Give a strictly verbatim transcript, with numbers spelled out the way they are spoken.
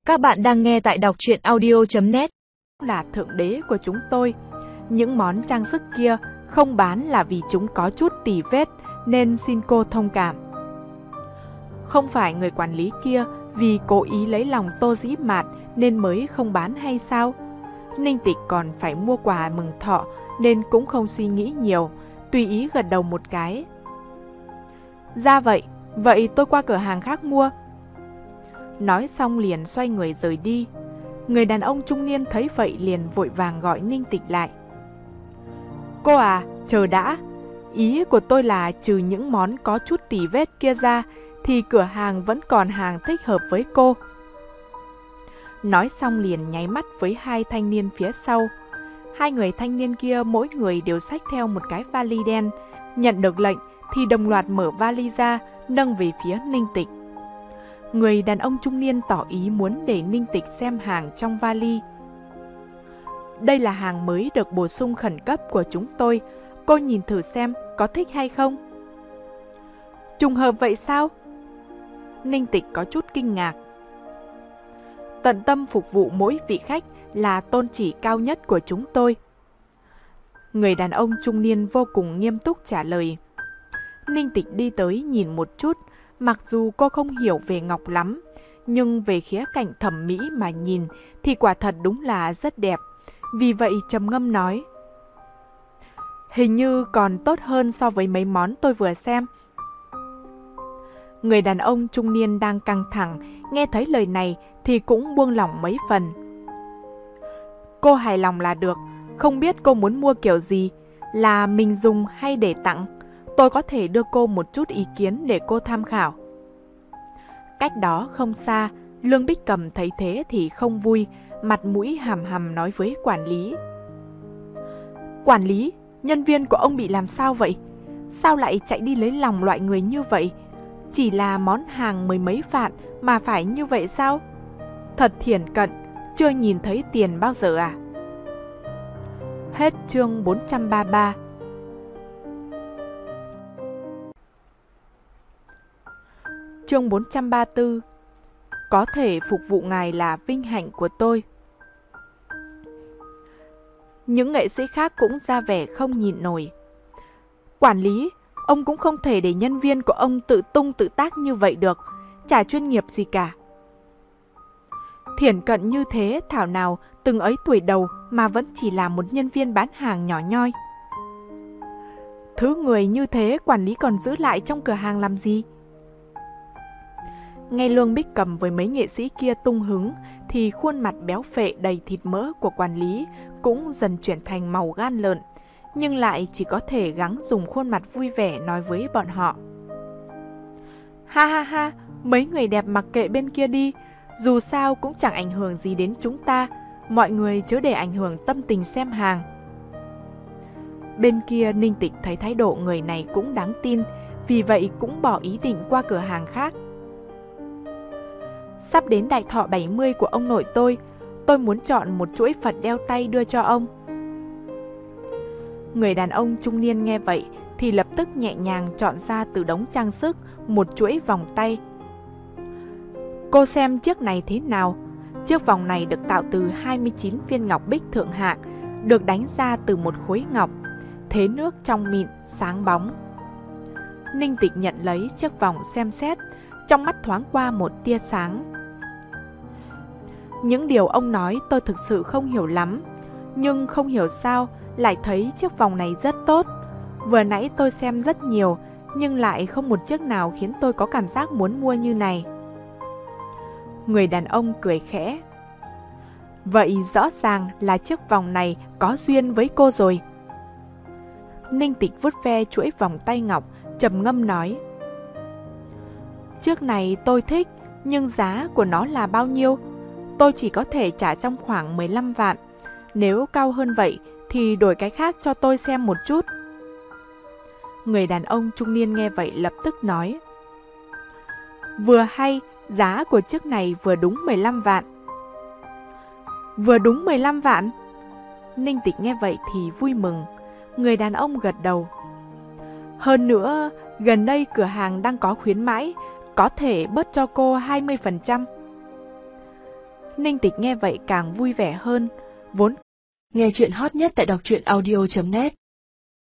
Các bạn đang nghe tại đọc truyện audio chấm net. Là thượng đế của chúng tôi. Những món trang sức kia không bán là vì chúng có chút tì vết, nên xin cô thông cảm. Không phải người quản lý kia vì cố ý lấy lòng Tô Dĩ Mạt nên mới không bán hay sao? Ninh Tịch còn phải mua quà mừng thọ nên cũng không suy nghĩ nhiều, tùy ý gật đầu một cái. Ra vậy, vậy tôi qua cửa hàng khác mua. Nói xong liền xoay người rời đi. Người đàn ông trung niên thấy vậy liền vội vàng gọi Ninh Tịch lại. Cô à, chờ đã. Ý của tôi là trừ những món có chút tì vết kia ra thì cửa hàng vẫn còn hàng thích hợp với cô. Nói xong liền nháy mắt với hai thanh niên phía sau. Hai người thanh niên kia mỗi người đều xách theo một cái vali đen. Nhận được lệnh thì đồng loạt mở vali ra, nâng về phía Ninh Tịch. Người đàn ông trung niên tỏ ý muốn để Ninh Tịch xem hàng trong vali. Đây là hàng mới được bổ sung khẩn cấp của chúng tôi. Cô nhìn thử xem có thích hay không? Trùng hợp vậy sao? Ninh Tịch có chút kinh ngạc. Tận tâm phục vụ mỗi vị khách là tôn chỉ cao nhất của chúng tôi. Người đàn ông trung niên vô cùng nghiêm túc trả lời. Ninh Tịch đi tới nhìn một chút. Mặc dù cô không hiểu về ngọc lắm, nhưng về khía cạnh thẩm mỹ mà nhìn thì quả thật đúng là rất đẹp. Vì vậy trầm ngâm nói. Hình như còn tốt hơn so với mấy món tôi vừa xem. Người đàn ông trung niên đang căng thẳng, nghe thấy lời này thì cũng buông lỏng mấy phần. Cô hài lòng là được, không biết cô muốn mua kiểu gì, là mình dùng hay để tặng. Tôi có thể đưa cô một chút ý kiến để cô tham khảo. Cách đó không xa, Lương Bích Cầm thấy thế thì không vui, mặt mũi hàm hàm nói với quản lý. Quản lý, nhân viên của ông bị làm sao vậy? Sao lại chạy đi lấy lòng loại người như vậy? Chỉ là món hàng mười mấy vạn mà phải như vậy sao? Thật thiển cận, chưa nhìn thấy tiền bao giờ à? Hết chương bốn trăm ba mươi ba. Chương bốn trăm ba mươi tư. Có thể phục vụ ngài là vinh hạnh của tôi. Những nghệ sĩ khác cũng ra vẻ không nhịn nổi. Quản lý, ông cũng không thể để nhân viên của ông tự tung tự tác như vậy được, chả chuyên nghiệp gì cả. Thiển cận như thế thảo nào từng ấy tuổi đầu mà vẫn chỉ là một nhân viên bán hàng nhỏ nhoi. Thứ người như thế quản lý còn giữ lại trong cửa hàng làm gì? Nghe Lương Bích Cầm với mấy nghệ sĩ kia tung hứng thì khuôn mặt béo phệ đầy thịt mỡ của quản lý cũng dần chuyển thành màu gan lợn, nhưng lại chỉ có thể gắng dùng khuôn mặt vui vẻ nói với bọn họ. Ha ha ha, mấy người đẹp mặc kệ bên kia đi, dù sao cũng chẳng ảnh hưởng gì đến chúng ta, mọi người chớ để ảnh hưởng tâm tình xem hàng. Bên kia Ninh Tịch thấy thái độ người này cũng đáng tin, vì vậy cũng bỏ ý định qua cửa hàng khác. Sắp đến đại thọ bảy mươi của ông nội tôi, tôi muốn chọn một chuỗi Phật đeo tay đưa cho ông. Người đàn ông trung niên nghe vậy thì lập tức nhẹ nhàng chọn ra từ đống trang sức một chuỗi vòng tay. Cô xem chiếc này thế nào? Chiếc vòng này được tạo từ hai mươi chín viên ngọc bích thượng hạng, được đánh ra từ một khối ngọc, thế nước trong mịn, sáng bóng. Ninh Tịch nhận lấy chiếc vòng xem xét, trong mắt thoáng qua một tia sáng. Những điều ông nói tôi thực sự không hiểu lắm, nhưng không hiểu sao lại thấy chiếc vòng này rất tốt. Vừa nãy tôi xem rất nhiều, nhưng lại không một chiếc nào khiến tôi có cảm giác muốn mua như này. Người đàn ông cười khẽ. Vậy rõ ràng là chiếc vòng này có duyên với cô rồi. Ninh Tịch vuốt ve chuỗi vòng tay ngọc, trầm ngâm nói. Chiếc này tôi thích, nhưng giá của nó là bao nhiêu? Tôi chỉ có thể trả trong khoảng mười lăm vạn. Nếu cao hơn vậy thì đổi cái khác cho tôi xem một chút. Người đàn ông trung niên nghe vậy lập tức nói. Vừa hay, giá của chiếc này vừa đúng mười lăm vạn. Vừa đúng mười lăm vạn? Ninh Tịch nghe vậy thì vui mừng. Người đàn ông gật đầu. Hơn nữa, gần đây cửa hàng đang có khuyến mãi, có thể bớt cho cô hai mươi phần trăm. Ninh Tịch nghe vậy càng vui vẻ hơn, vốn nghe chuyện hot nhất tại đọc truyện audio chấm net.